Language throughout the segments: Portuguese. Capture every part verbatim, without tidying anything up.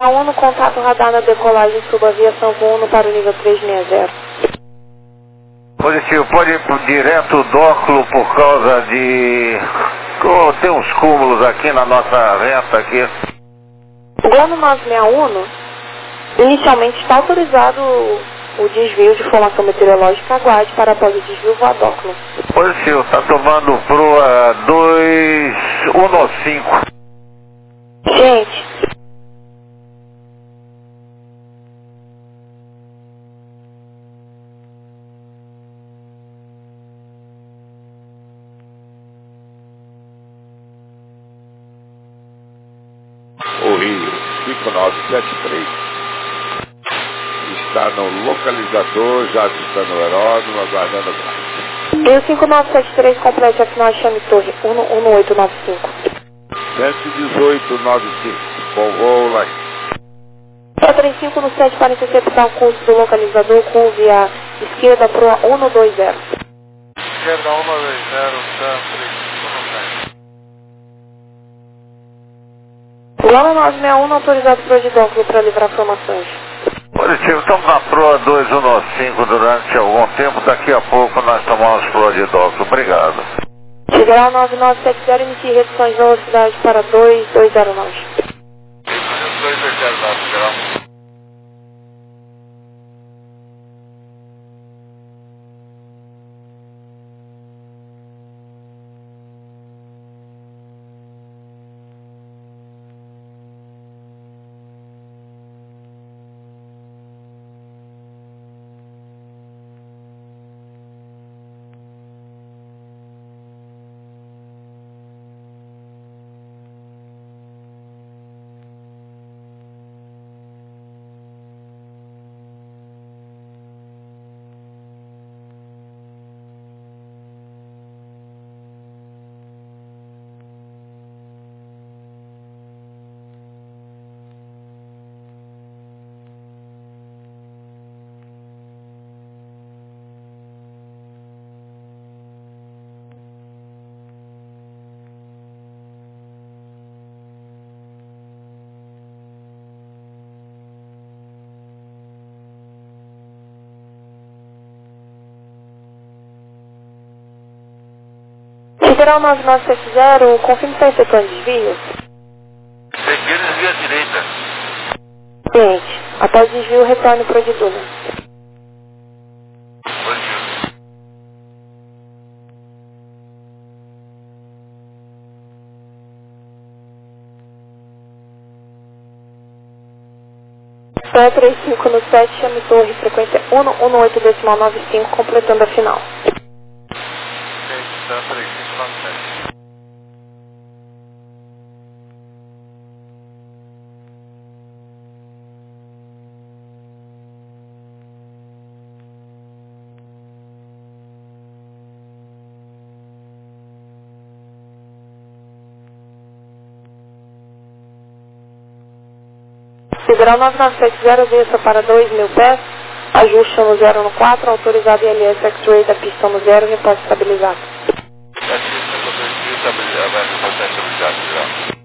um no contato radar na decolagem subaviação Uno para o nível trezentos e sessenta. Positivo, pode ir pro direto dóculo por causa de... Oh, tem uns cúmulos aqui na nossa reta aqui. O Globo nove seis um, inicialmente está autorizado o desvio de formação meteorológica, aguarde para após o desvio voar dóculo. Positivo, está tomando proa dois um cinco. Gente, O Rio cinco nove sete três está no localizador, já está no aeródromo, aguardando o gráfico. e o cinco nove sete três complete a final chame torre um um oito nove cinco. cento e dezoito nove cinco, bom voo lá. trinta e cinco no sete para interceptar o curso do localizador com via esquerda proa um dois zero. Esquerda um dois zero, Sam trinta e cinco no sete. Globo nove seis um autorizado para o de dóculo para livrar formações. Positivo, estamos na proa dois um cinco durante algum tempo, daqui a pouco nós tomamos proa de dóculo. Obrigado. Federal nove nove sete zero, emitir reduções de velocidade para dois dois zero nove. dois dois zero nove, Federal. Federal nove nove sete zero, confirme se está efetuando desvio. Seguir desvia à direita. Cliente, após desvio, retorne para o de Duna. Positivo. Pé trinta e cinco no sete, chame torre, frequência um um oito decimal nove cinco, completando a final. Sam trinta e cinco no sete. Federal nove nove sete zero, desça para dois mil pés, ajuste no zero no quatro, autorizado I L S X-Ray da pista no zero, repouso estabilizado. sete cinco dois mil, estabilizado, vai estabilizado, Federal.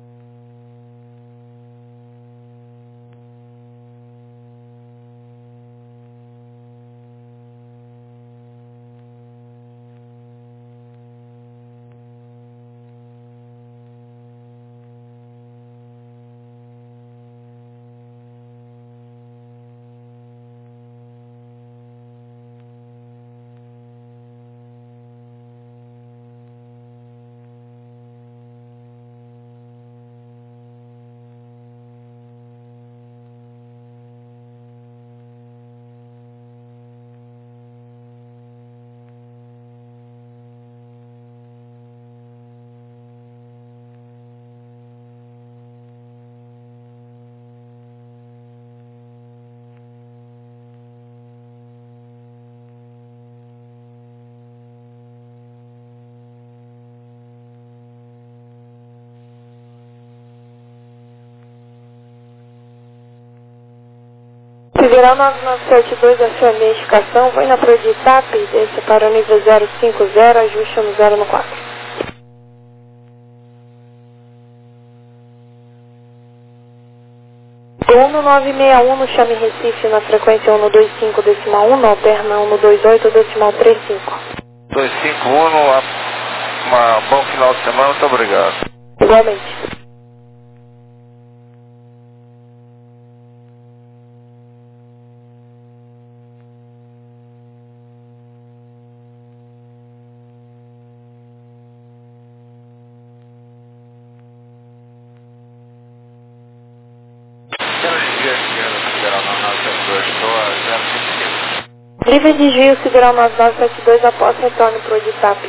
Federal nove nove sete dois, a sua identificação, vai na proa de Itape, desça para o nível zero cinco zero, ajuste no zero no quatro. um nove seis um no Chame Recife na frequência um dois cinco decimal um, alterna um dois oito decimal trinta e cinco. dois cinco um, uma, uma bom final de semana, muito obrigado. Igualmente. Livre desvio Sideral nove nove sete dois após retorno para o Editap.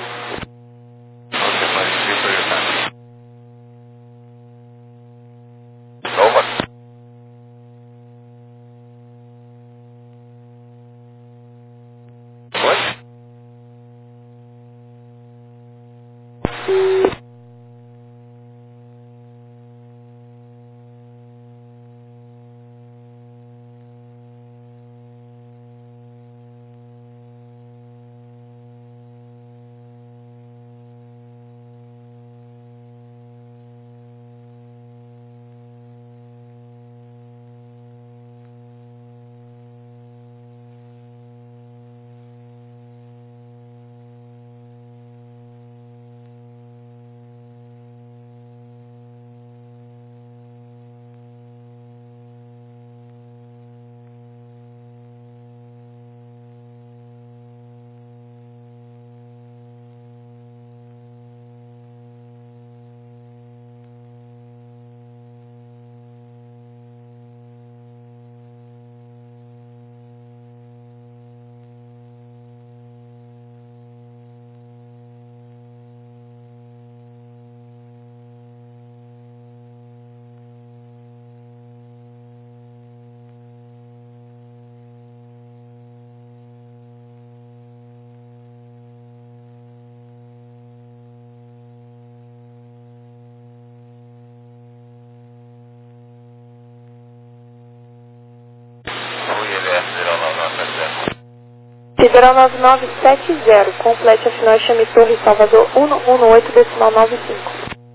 Sideral nove nove sete zero, complete a final e chame Torre Salvador um um oito decimal nove cinco.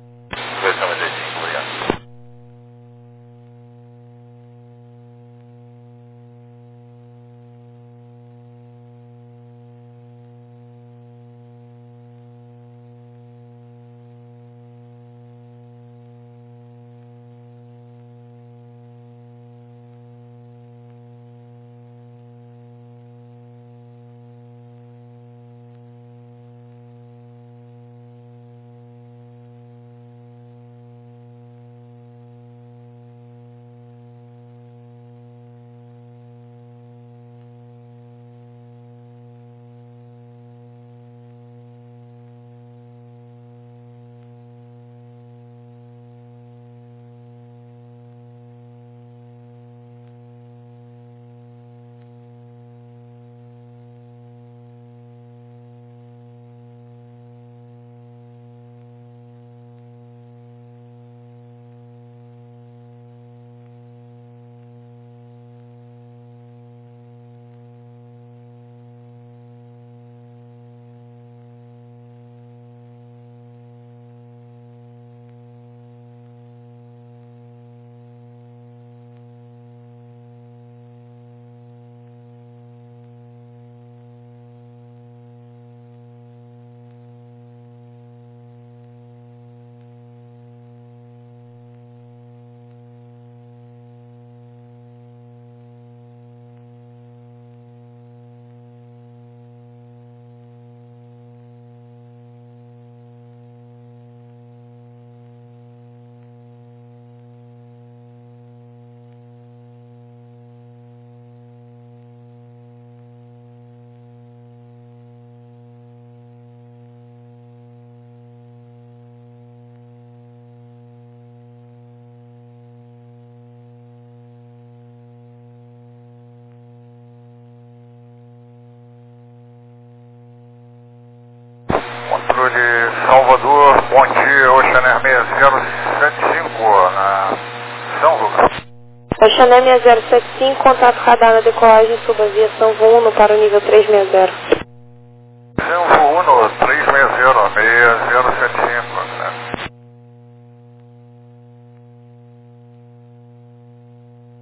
Controle Salvador, bom dia, Oceaner seis zero sete cinco, na São Lucas. Oceaner seis zero sete cinco, contato radar na decolagem sob aviação voo uno para o nível trezentos e sessenta. Voo uno, trezentos e sessenta, seis zero sete cinco, né?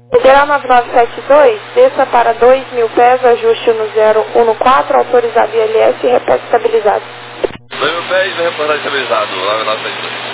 Federal nove nove sete dois, desça para dois mil pés, ajuste no zero um quatro, autorizado I L S e repórter estabilizado. dois mil pés, reportagem estabilizado, nove nove sete dois.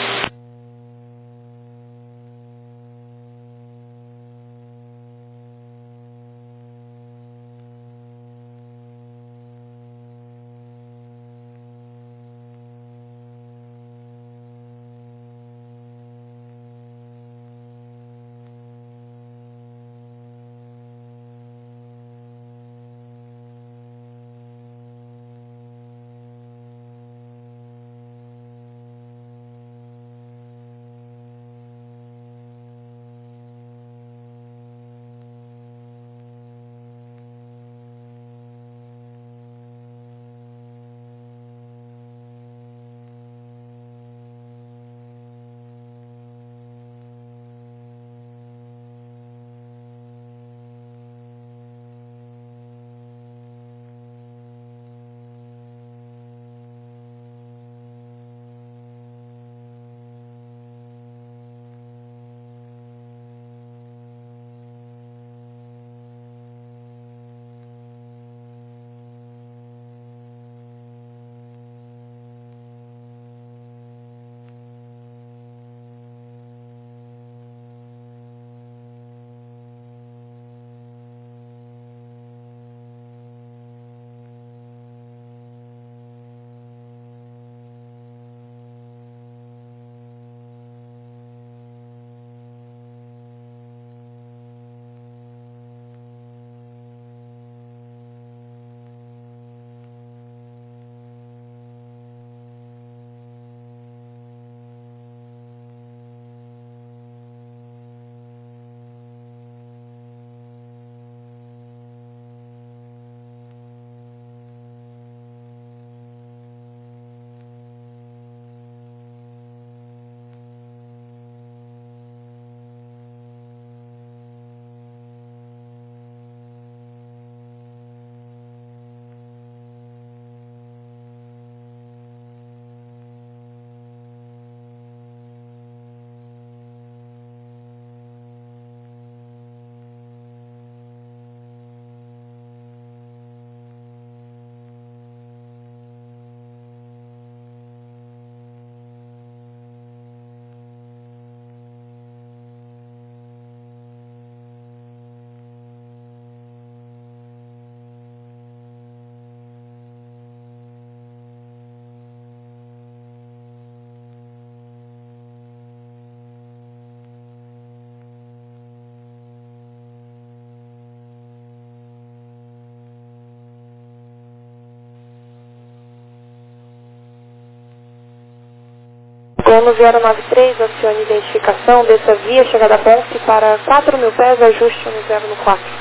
Plano zero nove três, acione identificação, desça via, chegada a ponte para quatro mil pés, ajuste no zero um quatro.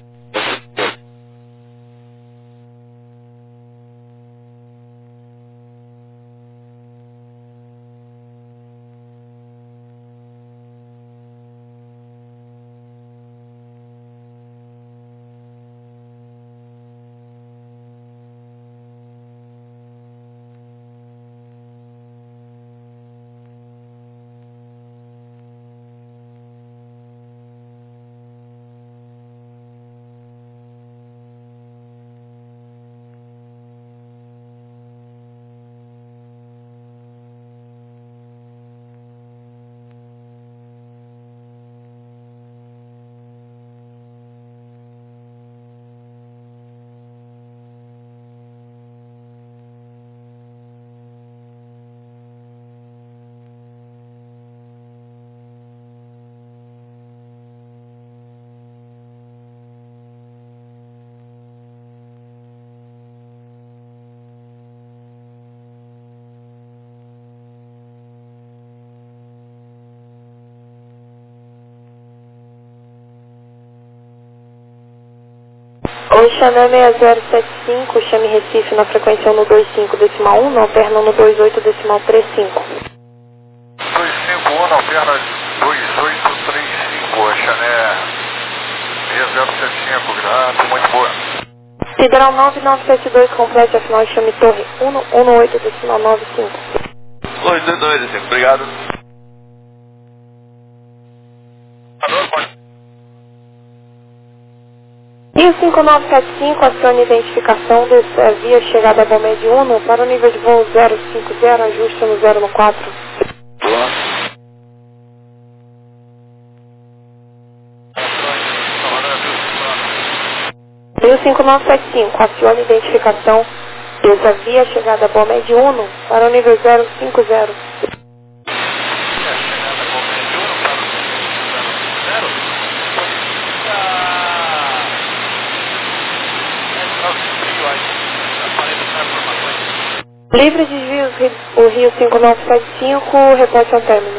Oi, Xané seis zero sete cinco, chame Recife na frequência um dois cinco decimal um, não perna um dois oito decimal três cinco. dois cinco um, não perna dois oito três cinco, Xané seis zero sete cinco, grato, muito boa. Federal nove nove sete dois, complete a final, chame Torre um um oito decimal nove cinco. oito dois, obrigado. Alô, pode... Rio cinco nove sete cinco, acione identificação dessa via chegada a Bomed Uno para o nível de voo zero cinco zero, ajuste no zero no quatro. Rio cinco nove sete cinco, acione identificação dessa via chegada a Bomed Uno para o nível zero cinco zero. Livre desvios, o Rio cinco nove sete cinco, reporte ao término.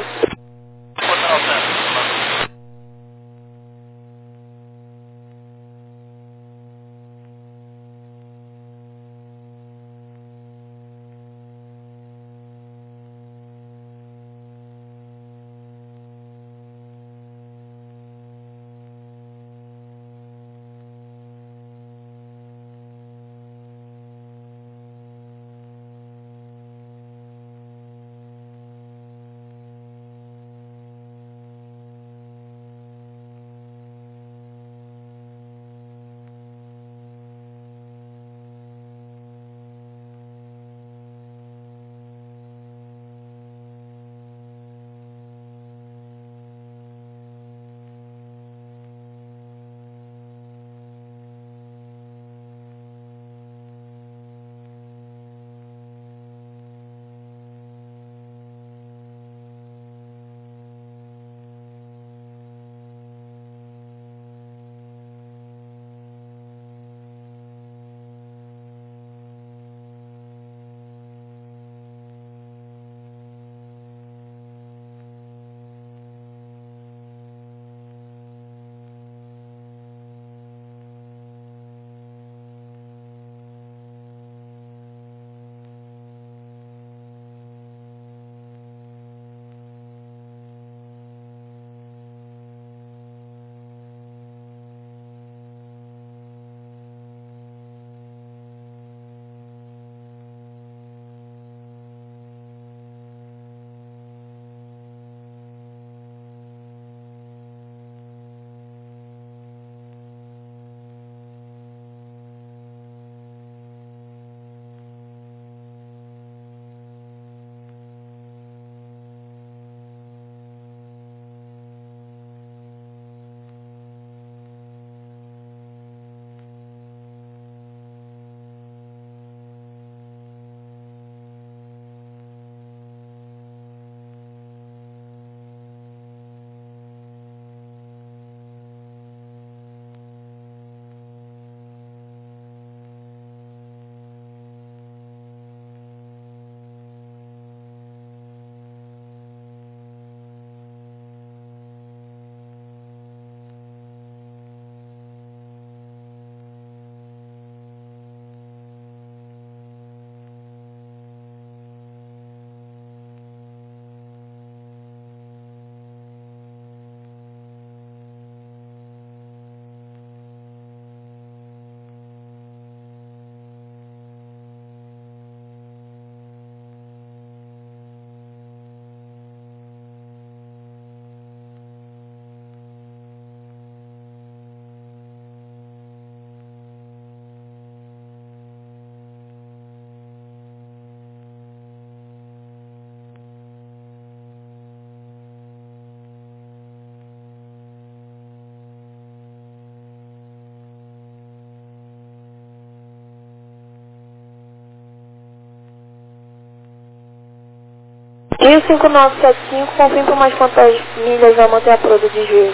Rio cinco nove sete cinco, confirma mais quantas milhas vai manter a proa do desvio.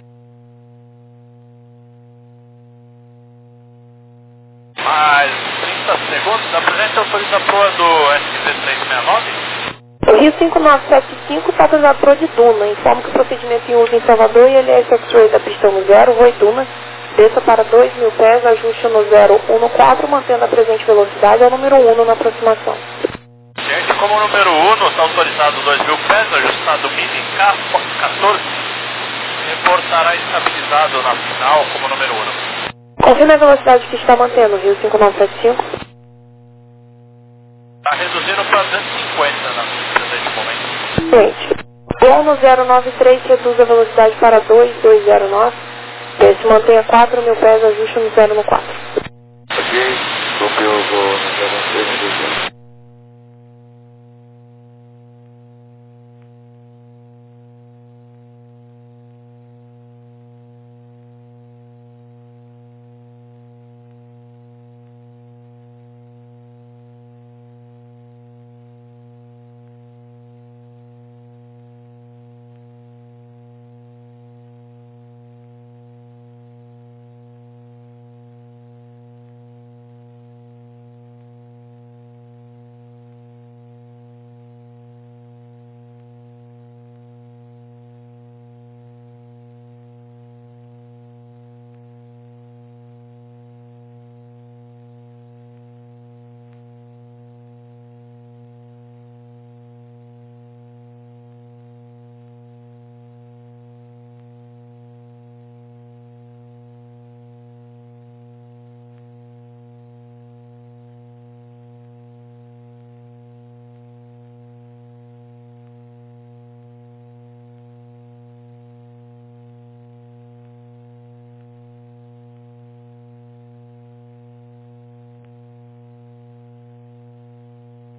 Mais trinta segundos, apresente autoriza a proa do S V três seis nove. O Rio cinco nove sete cinco está autorizado a proa de Duna. Informo que o procedimento em uso em Salvador e L S X-Ray da pista no zero, voe Duna. Desça para dois mil pés, ajuste no zero um no quatro, mantendo a presente velocidade ao número um na aproximação. Gente, como o número um está autorizado dois mil pés, ajustado mini K quatorze, reportará estabilizado na final como número um. Confirme a velocidade que está mantendo, Rio cinco nove sete cinco. Está reduzindo para duzentos e cinquenta na pista neste momento. Gente, voo no zero nove três, reduz a velocidade para dois dois zero nove. Desce, mantenha quatro mil pés, ajuste no zero no quatro. Ok, copiou o voo no zero um três.